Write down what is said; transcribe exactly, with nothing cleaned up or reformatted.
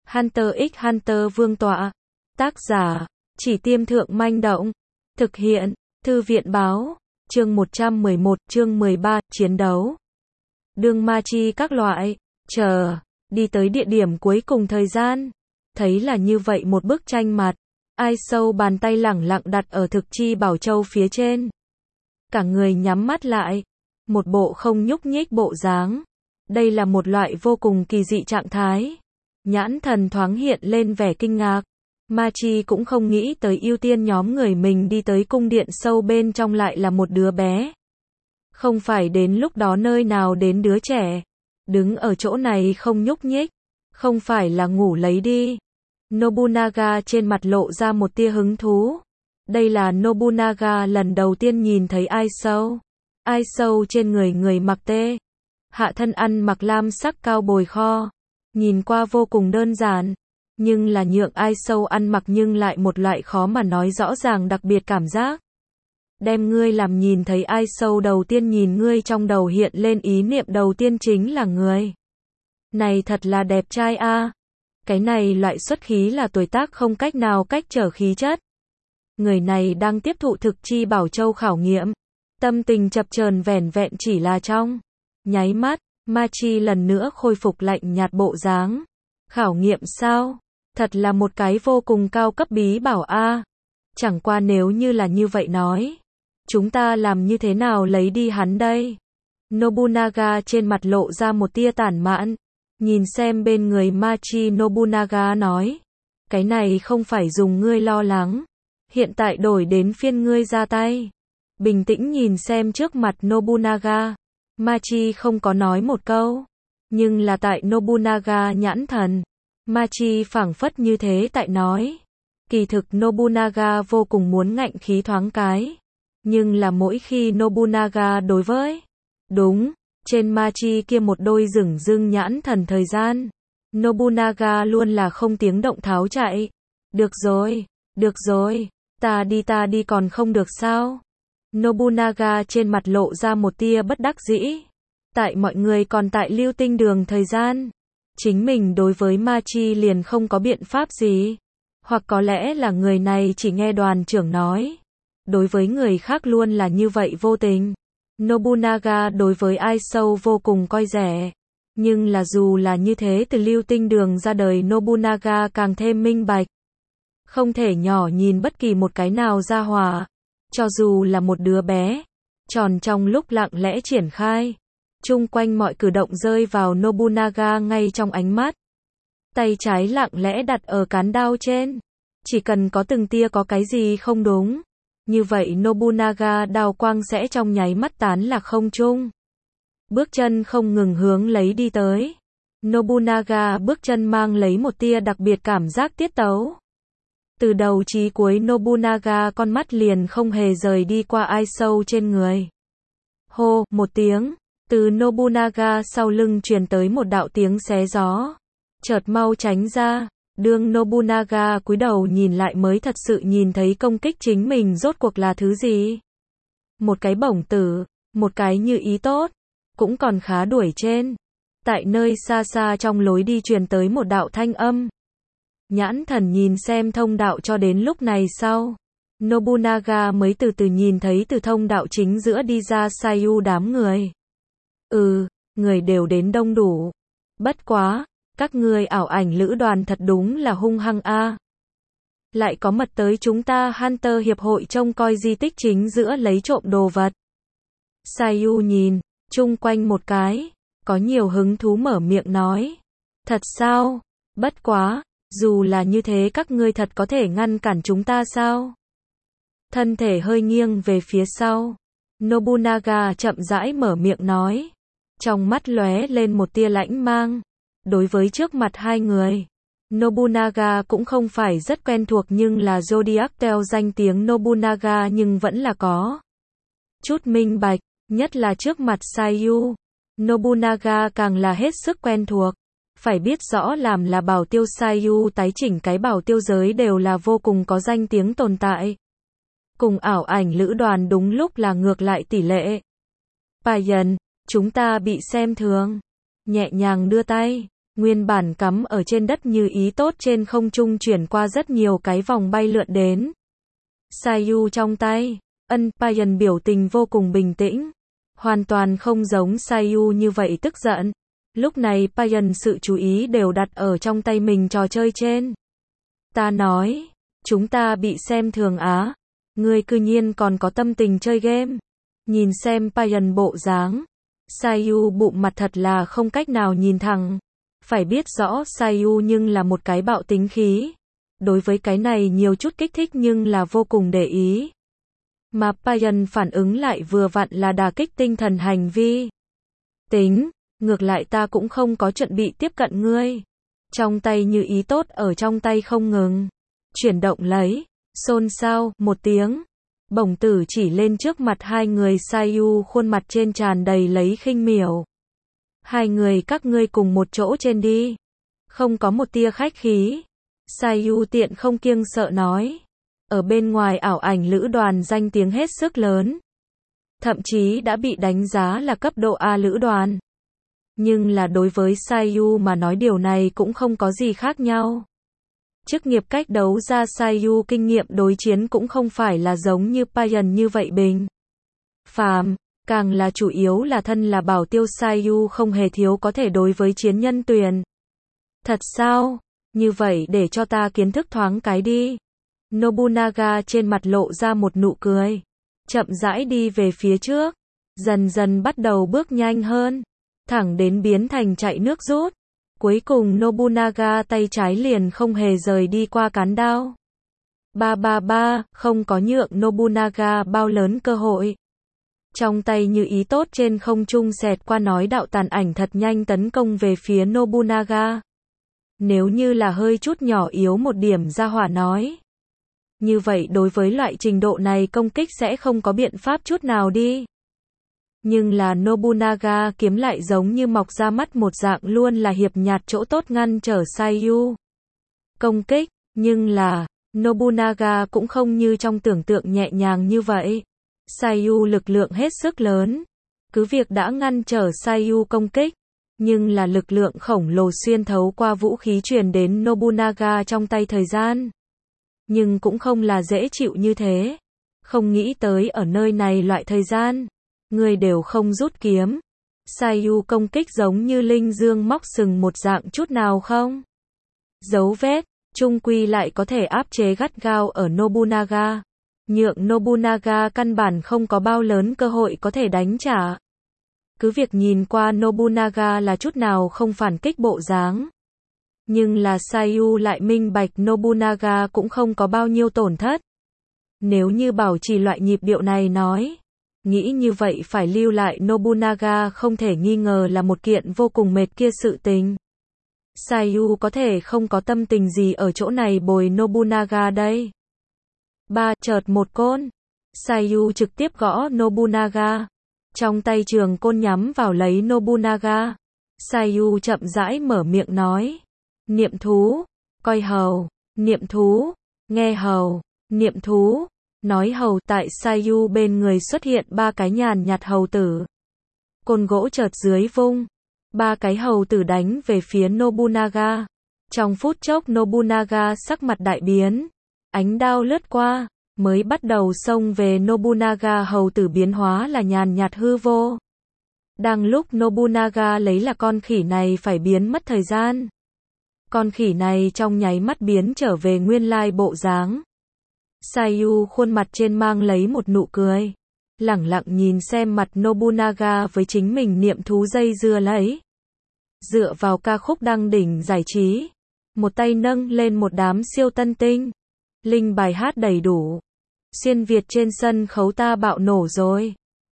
Hunter x Hunter Vương tọa. Tác giả, Chỉ Tiêm Thượng Manh Động. Thực hiện, Thư viện Báo. Chương một trăm mười một, chương mười ba, chiến đấu. Đường ma chi các loại. Chờ, đi tới địa điểm cuối cùng thời gian. Thấy là như vậy một bức tranh mặt. Ai sâu bàn tay lẳng lặng đặt ở thực chi bảo châu phía trên. Cả người nhắm mắt lại. Một bộ không nhúc nhích bộ dáng. Đây là một loại vô cùng kỳ dị trạng thái. Nhãn thần thoáng hiện lên vẻ kinh ngạc. Ma Chi cũng không nghĩ tới ưu tiên nhóm người mình đi tới cung điện sâu bên trong lại là một đứa bé. Không phải đến lúc đó nơi nào đến đứa trẻ. Đứng ở chỗ này không nhúc nhích. Không phải là ngủ lấy đi. Nobunaga trên mặt lộ ra một tia hứng thú. Đây là Nobunaga lần đầu tiên nhìn thấy Ai Sâu. Ai Sâu trên người người mặc tê. Hạ thân ăn mặc lam sắc cao bồi kho. Nhìn qua vô cùng đơn giản. Nhưng là nhượng Ai Sâu ăn mặc nhưng lại một loại khó mà nói rõ ràng đặc biệt cảm giác. Đem ngươi làm nhìn thấy Ai Sâu đầu tiên nhìn ngươi trong đầu hiện lên ý niệm đầu tiên chính là người. Này thật là đẹp trai a. À. Cái này loại xuất khí là tuổi tác không cách nào cách trở khí chất. Người này đang tiếp thụ thực chi bảo châu khảo nghiệm. Tâm tình chập chờn vẻn vẹn chỉ là trong nháy mắt, Ma Chi lần nữa khôi phục lạnh nhạt bộ dáng. Khảo nghiệm sao? Thật là một cái vô cùng cao cấp bí bảo a. À. Chẳng qua nếu như là như vậy nói, chúng ta làm như thế nào lấy đi hắn đây? Nobunaga trên mặt lộ ra một tia tản mạn, nhìn xem bên người Ma Chi. Nobunaga nói, cái này không phải dùng ngươi lo lắng, hiện tại đổi đến phiên ngươi ra tay. Bình tĩnh nhìn xem trước mặt Nobunaga, Ma Chi không có nói một câu, nhưng là tại Nobunaga nhãn thần, Ma Chi phảng phất như thế tại nói. Kỳ thực Nobunaga vô cùng muốn ngạnh khí thoáng cái, nhưng là mỗi khi Nobunaga đối với đúng, trên Ma Chi kia một đôi rừng rưng nhãn thần thời gian, Nobunaga luôn là không tiếng động tháo chạy. Được rồi, được rồi, ta đi ta đi còn không được sao? Nobunaga trên mặt lộ ra một tia bất đắc dĩ. Tại mọi người còn tại Lưu Tinh Đường thời gian, chính mình đối với Ma Chi liền không có biện pháp gì. Hoặc có lẽ là người này chỉ nghe đoàn trưởng nói. Đối với người khác luôn là như vậy vô tình. Nobunaga đối với Ai Sâu vô cùng coi rẻ. Nhưng là dù là như thế từ Lưu Tinh Đường ra đời Nobunaga càng thêm minh bạch. Không thể nhỏ nhìn bất kỳ một cái nào ra hỏa. Cho dù là một đứa bé. Tròn trong lúc lặng lẽ triển khai. Chung quanh mọi cử động rơi vào Nobunaga ngay trong ánh mắt. Tay trái lặng lẽ đặt ở cán đao trên. Chỉ cần có từng tia có cái gì không đúng. Như vậy Nobunaga đao quang sẽ trong nháy mắt tán lạc không trung. Bước chân không ngừng hướng lấy đi tới. Nobunaga bước chân mang lấy một tia đặc biệt cảm giác tiết tấu. Từ đầu chí cuối Nobunaga con mắt liền không hề rời đi qua Ai Sâu trên người. Hô, một tiếng. Từ Nobunaga sau lưng truyền tới một đạo tiếng xé gió. Chợt mau tránh ra. Đương Nobunaga cúi đầu nhìn lại mới thật sự nhìn thấy công kích chính mình rốt cuộc là thứ gì. Một cái bổng tử, một cái như ý tốt, cũng còn khá đuổi trên. Tại nơi xa xa trong lối đi truyền tới một đạo thanh âm. Nhãn thần nhìn xem thông đạo cho đến lúc này sau. Nobunaga mới từ từ nhìn thấy từ thông đạo chính giữa đi ra Sayu đám người. Ừ, người đều đến đông đủ. Bất quá. Các ngươi ảo ảnh lữ đoàn thật đúng là hung hăng a. À. Lại có mật tới chúng ta Hunter hiệp hội trông coi di tích chính giữa lấy trộm đồ vật. Sayu nhìn chung quanh một cái, có nhiều hứng thú mở miệng nói. Thật sao? Bất quá, dù là như thế các ngươi thật có thể ngăn cản chúng ta sao? Thân thể hơi nghiêng về phía sau. Nobunaga chậm rãi mở miệng nói. Trong mắt lóe lên một tia lãnh mang. Đối với trước mặt hai người, Nobunaga cũng không phải rất quen thuộc nhưng là Zodiac theo danh tiếng Nobunaga nhưng vẫn là có chút minh bạch, nhất là trước mặt Sayu. Nobunaga càng là hết sức quen thuộc. Phải biết rõ làm là bảo tiêu Sayu tái chỉnh cái bảo tiêu giới đều là vô cùng có danh tiếng tồn tại. Cùng ảo ảnh lữ đoàn đúng lúc là ngược lại tỷ lệ. Payan, chúng ta bị xem thường. Nhẹ nhàng đưa tay. Nguyên bản cắm ở trên đất như ý tốt trên không trung chuyển qua rất nhiều cái vòng bay lượn đến Sayu trong tay. Ân Payan biểu tình vô cùng bình tĩnh. Hoàn toàn không giống Sayu như vậy tức giận. Lúc này Payan sự chú ý đều đặt ở trong tay mình trò chơi trên. Ta nói, chúng ta bị xem thường á. Ngươi cư nhiên còn có tâm tình chơi game. Nhìn xem Payan bộ dáng. Sayu bụng mặt thật là không cách nào nhìn thẳng. Phải biết rõ Sayu nhưng là một cái bạo tính khí. Đối với cái này nhiều chút kích thích nhưng là vô cùng để ý. Mà Payan phản ứng lại vừa vặn là đả kích tinh thần hành vi. Tính, ngược lại ta cũng không có chuẩn bị tiếp cận ngươi. Trong tay như ý tốt ở trong tay không ngừng. Chuyển động lấy, xôn xao, một tiếng. Bổng tử chỉ lên trước mặt hai người Sayu khuôn mặt trên tràn đầy lấy khinh miểu. Hai người các ngươi cùng một chỗ trên đi. Không có một tia khách khí. Sayu tiện không kiêng sợ nói. Ở bên ngoài ảo ảnh lữ đoàn danh tiếng hết sức lớn. Thậm chí đã bị đánh giá là cấp độ A lữ đoàn. Nhưng là đối với Sayu mà nói điều này cũng không có gì khác nhau. Chức nghiệp cách đấu ra Sayu kinh nghiệm đối chiến cũng không phải là giống như Payan như vậy bình phàm, càng là chủ yếu là thân là bảo tiêu Sayu không hề thiếu có thể đối với chiến nhân tuyền. Thật sao? Như vậy để cho ta kiến thức thoáng cái đi. Nobunaga trên mặt lộ ra một nụ cười. Chậm rãi đi về phía trước. Dần dần bắt đầu bước nhanh hơn. Thẳng đến biến thành chạy nước rút. Cuối cùng Nobunaga tay trái liền không hề rời đi qua cán đao. Ba ba ba, không có nhượng Nobunaga bao lớn cơ hội. Trong tay như ý tốt trên không trung xẹt qua nói đạo tàn ảnh thật nhanh tấn công về phía Nobunaga. Nếu như là hơi chút nhỏ yếu một điểm ra hỏa nói. Như vậy đối với loại trình độ này công kích sẽ không có biện pháp chút nào đi. Nhưng là Nobunaga kiếm lại giống như mọc ra mắt một dạng luôn là hiệp nhạt chỗ tốt ngăn trở Sayu công kích, nhưng là Nobunaga cũng không như trong tưởng tượng nhẹ nhàng như vậy. Sayu lực lượng hết sức lớn, cứ việc đã ngăn trở Sayu công kích, nhưng là lực lượng khổng lồ xuyên thấu qua vũ khí truyền đến Nobunaga trong tay thời gian. Nhưng cũng không là dễ chịu như thế. Không nghĩ tới ở nơi này loại thời gian, người đều không rút kiếm. Sayu công kích giống như linh dương móc sừng một dạng chút nào không. Dấu vết, chung quy lại có thể áp chế gắt gao ở Nobunaga. Nhượng Nobunaga căn bản không có bao lớn cơ hội có thể đánh trả. Cứ việc nhìn qua Nobunaga là chút nào không phản kích bộ dáng. Nhưng là Sayu lại minh bạch Nobunaga cũng không có bao nhiêu tổn thất. Nếu như bảo trì loại nhịp điệu này nói, nghĩ như vậy phải lưu lại Nobunaga không thể nghi ngờ là một kiện vô cùng mệt kia sự tình. Sayu có thể không có tâm tình gì ở chỗ này bồi Nobunaga đây. Ba, chợt một côn. Sayu trực tiếp gõ Nobunaga. Trong tay trường côn nhắm vào lấy Nobunaga. Sayu chậm rãi mở miệng nói. Niệm thú, coi hầu, niệm thú, nghe hầu, niệm thú, nói hầu. Tại Sayu bên người xuất hiện ba cái nhàn nhạt hầu tử. Côn gỗ chợt dưới vung. Ba cái hầu tử đánh về phía Nobunaga. Trong phút chốc Nobunaga sắc mặt đại biến. Ánh đao lướt qua, mới bắt đầu xông về Nobunaga hầu tử biến hóa là nhàn nhạt hư vô. Đang lúc Nobunaga lấy là con khỉ này phải biến mất thời gian. Con khỉ này trong nháy mắt biến trở về nguyên lai bộ dáng. Sayu khuôn mặt trên mang lấy một nụ cười. Lẳng lặng nhìn xem mặt Nobunaga với chính mình niệm thú dây dưa lấy. Dựa vào ca khúc đăng đỉnh giải trí. Một tay nâng lên một đám siêu tân tinh. Linh bài hát đầy đủ. Xuyên Việt trên sân khấu ta bạo nổ rồi.